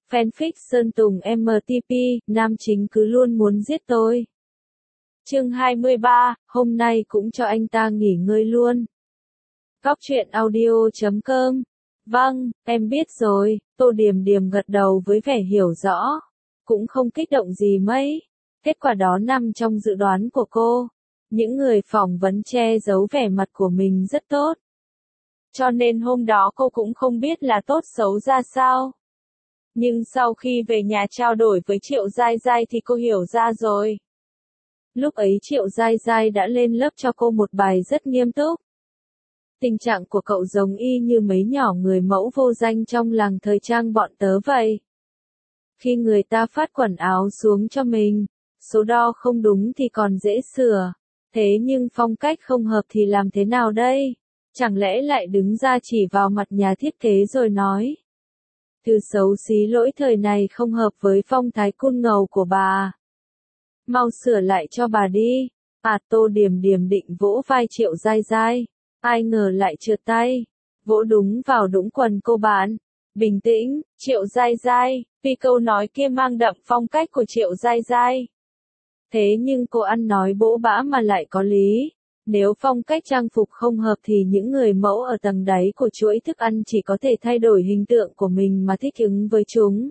Fanfic Sơn Tùng MTP, nam chính cứ luôn muốn giết tôi. Chương 23, hôm nay cũng cho anh ta nghỉ ngơi luôn. Góc truyện audio.com. Vâng, em biết rồi, Tô Điềm Điềm gật đầu với vẻ hiểu rõ. Cũng không kích động gì mấy. Kết quả đó nằm trong dự đoán của cô. Những người phỏng vấn che giấu vẻ mặt của mình rất tốt. Cho nên hôm đó cô cũng không biết là tốt xấu ra sao. Nhưng sau khi về nhà trao đổi với Triệu Giai Giai thì cô hiểu ra rồi. Lúc ấy Triệu Giai Giai đã lên lớp cho cô một bài rất nghiêm túc. Tình trạng của cậu giống y như mấy nhỏ người mẫu vô danh trong làng thời trang bọn tớ vậy. Khi người ta phát quần áo xuống cho mình, số đo không đúng thì còn dễ sửa. Thế nhưng phong cách không hợp thì làm thế nào đây? Chẳng lẽ lại đứng ra chỉ vào mặt nhà thiết kế rồi nói. Từ xấu xí lỗi thời này không hợp với phong thái cool ngầu của bà. Mau sửa lại cho bà đi. Tô Điềm Điềm định vỗ vai Triệu Giai Giai. Ai ngờ lại trượt tay. Vỗ đúng vào đũng quần cô bạn. Bình tĩnh, Triệu Giai Giai, vì câu nói kia mang đậm phong cách của Triệu Giai Giai. Thế nhưng cô ăn nói bỗ bã mà lại có lý. Nếu phong cách trang phục không hợp thì những người mẫu ở tầng đáy của chuỗi thức ăn chỉ có thể thay đổi hình tượng của mình mà thích ứng với chúng.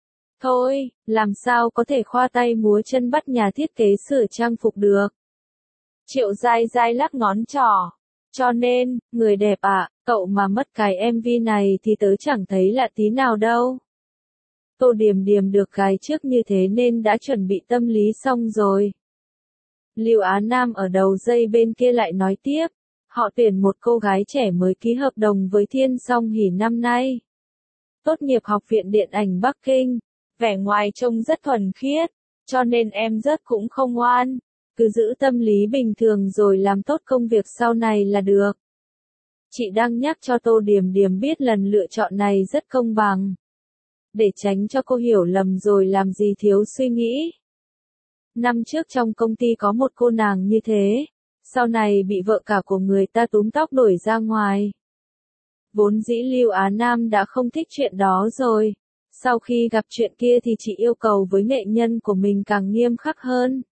Thôi, làm sao có thể khoa tay múa chân bắt nhà thiết kế sửa trang phục được. Triệu Giai Giai lắc ngón trỏ. Cho nên, người đẹp ạ, cậu mà mất cái MV này thì tớ chẳng thấy lạ tí nào đâu. Tô Điềm Điềm được gài trước như thế nên đã chuẩn bị tâm lý xong rồi. Lưu Á Nam ở đầu dây bên kia lại nói tiếp, họ tuyển một cô gái trẻ mới ký hợp đồng với Thiên Song Hỷ năm nay. Tốt nghiệp Học viện Điện ảnh Bắc Kinh, vẻ ngoài trông rất thuần khiết, cho nên em rất cũng không ngoan, cứ giữ tâm lý bình thường rồi làm tốt công việc sau này là được. Chị đang nhắc cho Tô Điềm Điềm biết lần lựa chọn này rất công bằng. Để tránh cho cô hiểu lầm rồi làm gì thiếu suy nghĩ. Năm trước trong công ty có một cô nàng như thế, sau này bị vợ cả của người ta túm tóc đuổi ra ngoài. Vốn dĩ Lưu Á Nam đã không thích chuyện đó rồi, sau khi gặp chuyện kia thì chị yêu cầu với nghệ nhân của mình càng nghiêm khắc hơn.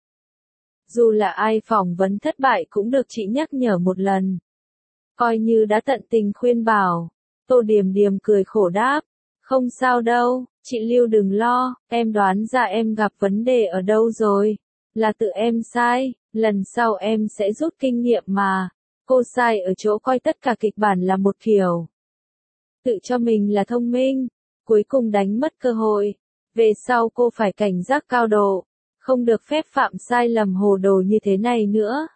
Dù là ai phỏng vấn thất bại cũng được chị nhắc nhở một lần. Coi như đã tận tình khuyên bảo, Tô Điềm Điềm cười khổ đáp, không sao đâu, chị Lưu đừng lo, em đoán ra em gặp vấn đề ở đâu rồi, là tự em sai, lần sau em sẽ rút kinh nghiệm mà, cô sai ở chỗ coi tất cả kịch bản là một kiểu. Tự cho mình là thông minh, cuối cùng đánh mất cơ hội, về sau cô phải cảnh giác cao độ, không được phép phạm sai lầm hồ đồ như thế này nữa.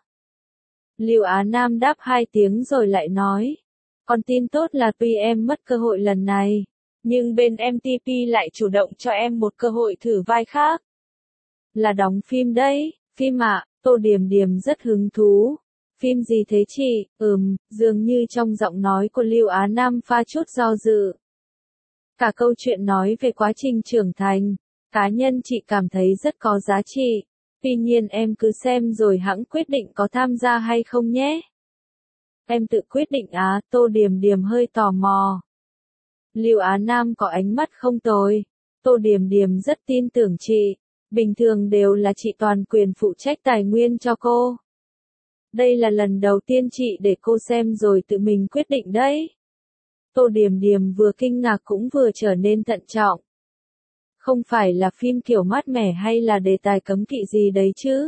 Lưu Á Nam đáp 2 tiếng rồi lại nói, còn tin tốt là tuy em mất cơ hội lần này, nhưng bên MTP lại chủ động cho em một cơ hội thử vai khác. Là đóng phim đấy, phim ạ, Tô Điềm Điềm rất hứng thú. Phim gì thế chị? Dường như trong giọng nói của Lưu Á Nam pha chút do dự. Cả câu chuyện nói về quá trình trưởng thành, cá nhân chị cảm thấy rất có giá trị. Tuy nhiên em cứ xem rồi hẵng quyết định có tham gia hay không nhé. Em tự quyết định á, Tô Điềm Điềm hơi tò mò. Lưu Á Nam có ánh mắt không tồi. Tô Điềm Điềm rất tin tưởng chị. Bình thường đều là chị toàn quyền phụ trách tài nguyên cho cô. Đây là lần đầu tiên chị để cô xem rồi tự mình quyết định đấy. Tô Điềm Điềm vừa kinh ngạc cũng vừa trở nên thận trọng. Không phải là phim kiểu mát mẻ hay là đề tài cấm kỵ gì đấy chứ?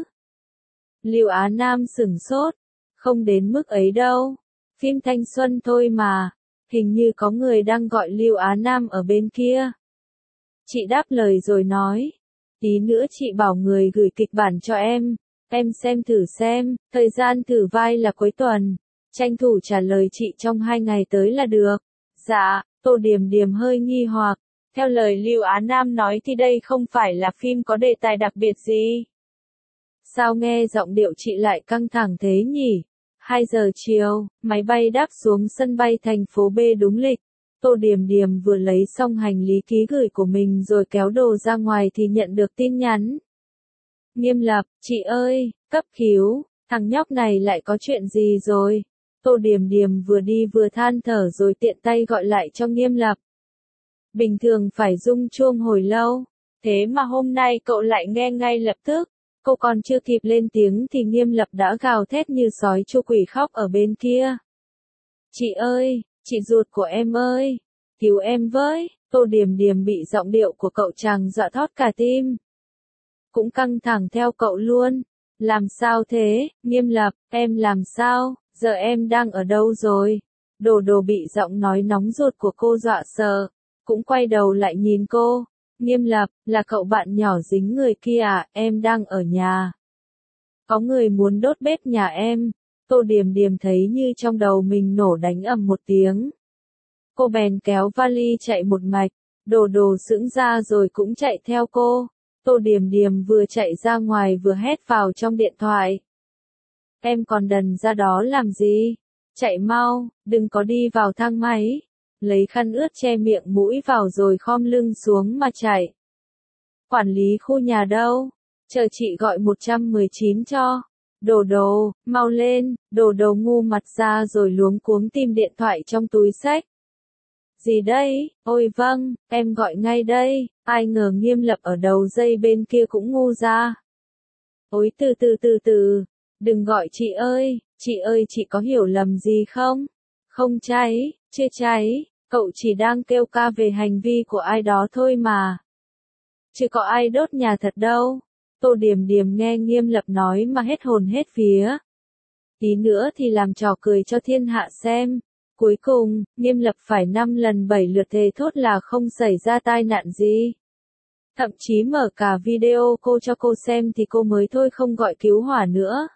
Lưu Á Nam sửng sốt. Không đến mức ấy đâu. Phim thanh xuân thôi mà. Hình như có người đang gọi Lưu Á Nam ở bên kia. Chị đáp lời rồi nói. Tí nữa chị bảo người gửi kịch bản cho em xem thử xem, thời gian thử vai là cuối tuần. Tranh thủ trả lời chị trong 2 ngày tới là được. Dạ, Tô Điềm Điềm hơi nghi hoặc. Theo lời Lưu Á Nam nói thì đây không phải là phim có đề tài đặc biệt gì. Sao nghe giọng điệu chị lại căng thẳng thế nhỉ? 2 giờ chiều, máy bay đáp xuống sân bay thành phố B đúng lịch. Tô Điềm Điềm vừa lấy xong hành lý ký gửi của mình rồi kéo đồ ra ngoài thì nhận được tin nhắn. Nghiêm Lập, chị ơi, cấp cứu, thằng nhóc này lại có chuyện gì rồi? Tô Điềm Điềm vừa đi vừa than thở rồi tiện tay gọi lại cho Nghiêm Lập. Bình thường phải rung chuông hồi lâu. Thế mà hôm nay cậu lại nghe ngay lập tức. Cô còn chưa kịp lên tiếng thì Nghiêm Lập đã gào thét như sói chu quỷ khóc ở bên kia. Chị ơi, chị ruột của em ơi, cứu em với. Tô Điềm Điềm bị giọng điệu của cậu chàng dọa thót cả tim. Cũng căng thẳng theo cậu luôn. Làm sao thế, Nghiêm Lập, em làm sao, giờ em đang ở đâu rồi? Đồ Đồ bị giọng nói nóng ruột của cô dọa sợ, cũng quay đầu lại nhìn cô. Nghiêm Lập, là cậu bạn nhỏ dính người kia à, em đang ở nhà. Có người muốn đốt bếp nhà em. Tô Điềm Điềm thấy như trong đầu mình nổ đánh ầm một tiếng. Cô bèn kéo vali chạy một mạch, Đồ Đồ sững ra rồi cũng chạy theo cô. Tô Điềm Điềm vừa chạy ra ngoài vừa hét vào trong điện thoại. Em còn đần ra đó làm gì? Chạy mau, đừng có đi vào thang máy. Lấy khăn ướt che miệng mũi vào rồi khom lưng xuống mà chạy. Quản lý khu nhà đâu? Chờ chị gọi 119 cho. Đồ Đồ, mau lên. Đồ Đồ ngu mặt ra rồi luống cuống tìm điện thoại trong túi xách. Gì đây? Ôi vâng, em gọi ngay đây. Ai ngờ Nghiêm Lập ở đầu dây bên kia cũng ngu ra. Ôi từ, đừng gọi chị ơi, chị có hiểu lầm gì không? Không cháy, chưa cháy, cậu chỉ đang kêu ca về hành vi của ai đó thôi mà. Chứ có ai đốt nhà thật đâu. Tô Điềm Điềm nghe Nghiêm Lập nói mà hết hồn hết vía. Tí nữa thì làm trò cười cho thiên hạ xem. Cuối cùng, Nghiêm Lập phải 5 lần 7 lượt thề thốt là không xảy ra tai nạn gì. Thậm chí mở cả video cô cho cô xem thì cô mới thôi không gọi cứu hỏa nữa.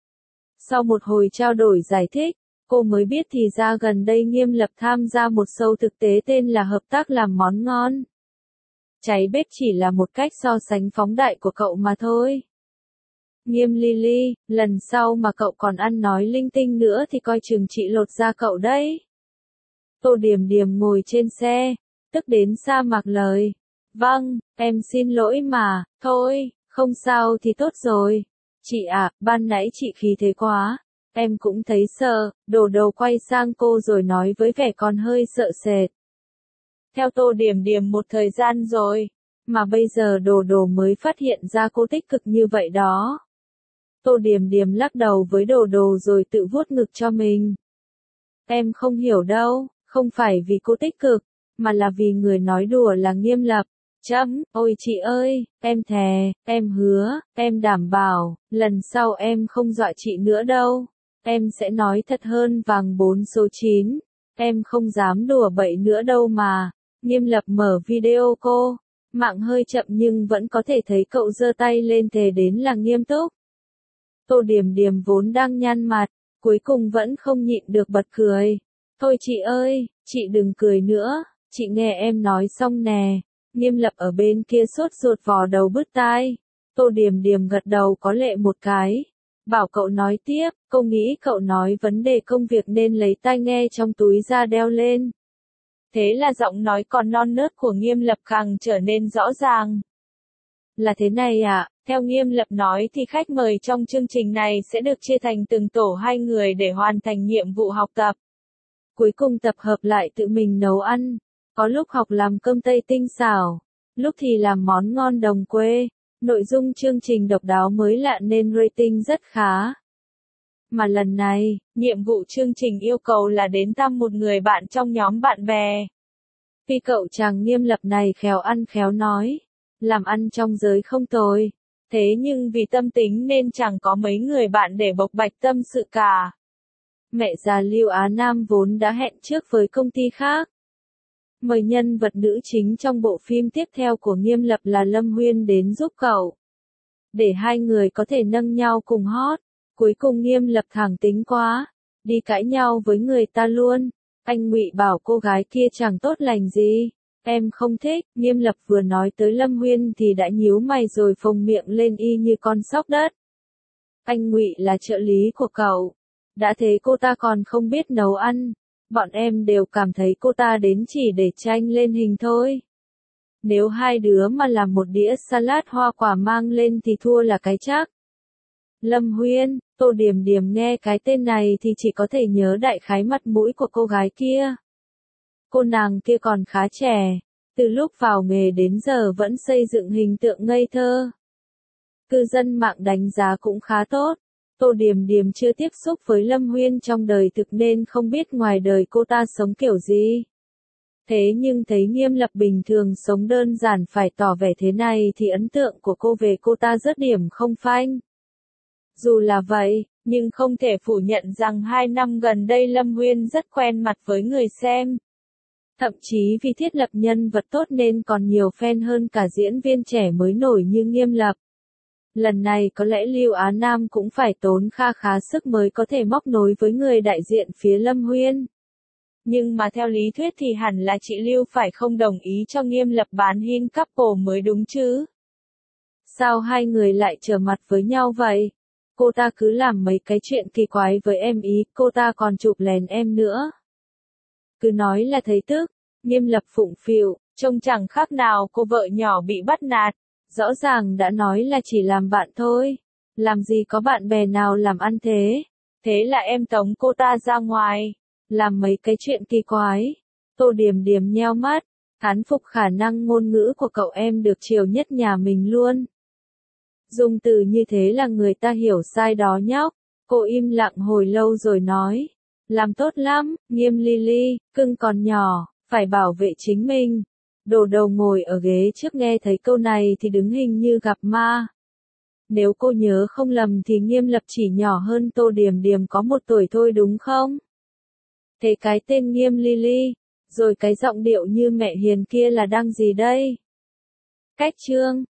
Sau một hồi trao đổi giải thích, cô mới biết thì ra gần đây Nghiêm Lập tham gia một show thực tế tên là Hợp tác làm món ngon. Cháy bếp chỉ là một cách so sánh phóng đại của cậu mà thôi. Nghiêm Lily, lần sau mà cậu còn ăn nói linh tinh nữa thì coi chừng chị lột da cậu đấy. Tô Điềm Điềm ngồi trên xe, tức đến sa mạc lời. Vâng, em xin lỗi mà, thôi, không sao thì tốt rồi. Chị à, ban nãy chị khí thế quá, em cũng thấy sợ. Đồ Đồ quay sang cô rồi nói với vẻ còn hơi sợ sệt. Theo Tô Điềm Điềm một thời gian rồi, mà bây giờ Đồ Đồ mới phát hiện ra cô tích cực như vậy đó. Tô Điềm Điềm lắc đầu với Đồ Đồ rồi tự vuốt ngực cho mình. Em không hiểu đâu, không phải vì cô tích cực, mà là vì người nói đùa là Nghiêm Lập. Ôi chị ơi, em thề, em hứa, em đảm bảo, lần sau em không dọa chị nữa đâu. Em sẽ nói thật hơn vàng 4 số 9. Em không dám đùa bậy nữa đâu mà. Nghiêm Lập mở video cô. Mạng hơi chậm nhưng vẫn có thể thấy cậu giơ tay lên thề đến là nghiêm túc. Tô Điềm Điềm vốn đang nhăn mặt, cuối cùng vẫn không nhịn được bật cười. Thôi chị ơi, chị đừng cười nữa, chị nghe em nói xong nè. Nghiêm Lập ở bên kia sốt ruột vò đầu bứt tai. Tô Điềm Điềm gật đầu có lệ một cái. Bảo cậu nói tiếp, cô nghĩ cậu nói vấn đề công việc nên lấy tai nghe trong túi ra đeo lên. Thế là giọng nói còn non nớt của Nghiêm Lập càng trở nên rõ ràng. Là thế này ạ, theo Nghiêm Lập nói thì khách mời trong chương trình này sẽ được chia thành từng tổ 2 người để hoàn thành nhiệm vụ học tập. Cuối cùng tập hợp lại tự mình nấu ăn. Có lúc học làm cơm Tây tinh xảo, lúc thì làm món ngon đồng quê. Nội dung chương trình độc đáo mới lạ nên rating rất khá. Mà lần này, nhiệm vụ chương trình yêu cầu là đến thăm một người bạn trong nhóm bạn bè. Vì cậu chàng Nghiêm Lập này khéo ăn khéo nói, làm ăn trong giới không tồi. Thế nhưng vì tâm tính nên chẳng có mấy người bạn để bộc bạch tâm sự cả. Mẹ già Lưu Á Nam vốn đã hẹn trước với công ty khác. Mời nhân vật nữ chính trong bộ phim tiếp theo của Nghiêm Lập là Lâm Huyên đến giúp cậu. Để hai người có thể nâng nhau cùng hot. Cuối cùng Nghiêm Lập thẳng tính quá, đi cãi nhau với người ta luôn. Anh Ngụy bảo cô gái kia chẳng tốt lành gì. Em không thích. Nghiêm Lập vừa nói tới Lâm Huyên thì đã nhíu mày rồi phồng miệng lên y như con sóc đất. Anh Ngụy là trợ lý của cậu. Đã thế cô ta còn không biết nấu ăn. Bọn em đều cảm thấy cô ta đến chỉ để tranh lên hình thôi. Nếu hai đứa mà làm một đĩa salad hoa quả mang lên thì thua là cái chắc. Lâm Huyên, Tô Điềm Điềm nghe cái tên này thì chỉ có thể nhớ đại khái mặt mũi của cô gái kia. Cô nàng kia còn khá trẻ, Từ lúc vào nghề đến giờ vẫn xây dựng hình tượng ngây thơ. Cư dân mạng đánh giá cũng khá tốt. Tô Điềm Điềm chưa tiếp xúc với Lâm Huyên trong đời thực nên không biết ngoài đời cô ta sống kiểu gì. Thế nhưng thấy Nghiêm Lập bình thường sống đơn giản phải tỏ vẻ thế này thì ấn tượng của cô về cô ta rất điểm không phanh. Dù là vậy, nhưng không thể phủ nhận rằng 2 năm gần đây Lâm Huyên rất quen mặt với người xem. Thậm chí vì thiết lập nhân vật tốt nên còn nhiều fan hơn cả diễn viên trẻ mới nổi như Nghiêm Lập. Lần này có lẽ Lưu Á Nam cũng phải tốn kha khá sức mới có thể móc nối với người đại diện phía Lâm Huyên. Nhưng mà theo lý thuyết thì hẳn là chị Lưu phải không đồng ý cho Nghiêm Lập bán hin couple mới đúng chứ. Sao hai người lại trở mặt với nhau vậy? Cô ta cứ làm mấy cái chuyện kỳ quái với em ý, cô ta còn chụp lén em nữa. Cứ nói là thấy tức, Nghiêm Lập phụng phịu, trông chẳng khác nào cô vợ nhỏ bị bắt nạt. Rõ ràng đã nói là chỉ làm bạn thôi. Làm gì có bạn bè nào làm ăn thế. Thế là em tống cô ta ra ngoài. Làm mấy cái chuyện kỳ quái. Tô Điềm Điềm nheo mắt. Thán phục khả năng ngôn ngữ của cậu em được chiều nhất nhà mình luôn. Dùng từ như thế là người ta hiểu sai đó nhóc. Cô im lặng hồi lâu rồi nói. Làm tốt lắm, Nghiêm Lily, cưng còn nhỏ, phải bảo vệ chính mình. Đồ đầu ngồi ở ghế trước nghe thấy câu này thì đứng hình như gặp ma. Nếu cô nhớ không lầm thì Nghiêm Lập chỉ nhỏ hơn Tô Điềm Điềm có 1 tuổi thôi đúng không? Thế cái tên Nghiêm Lily, rồi cái giọng điệu như mẹ hiền kia là đang gì đây? Cách chương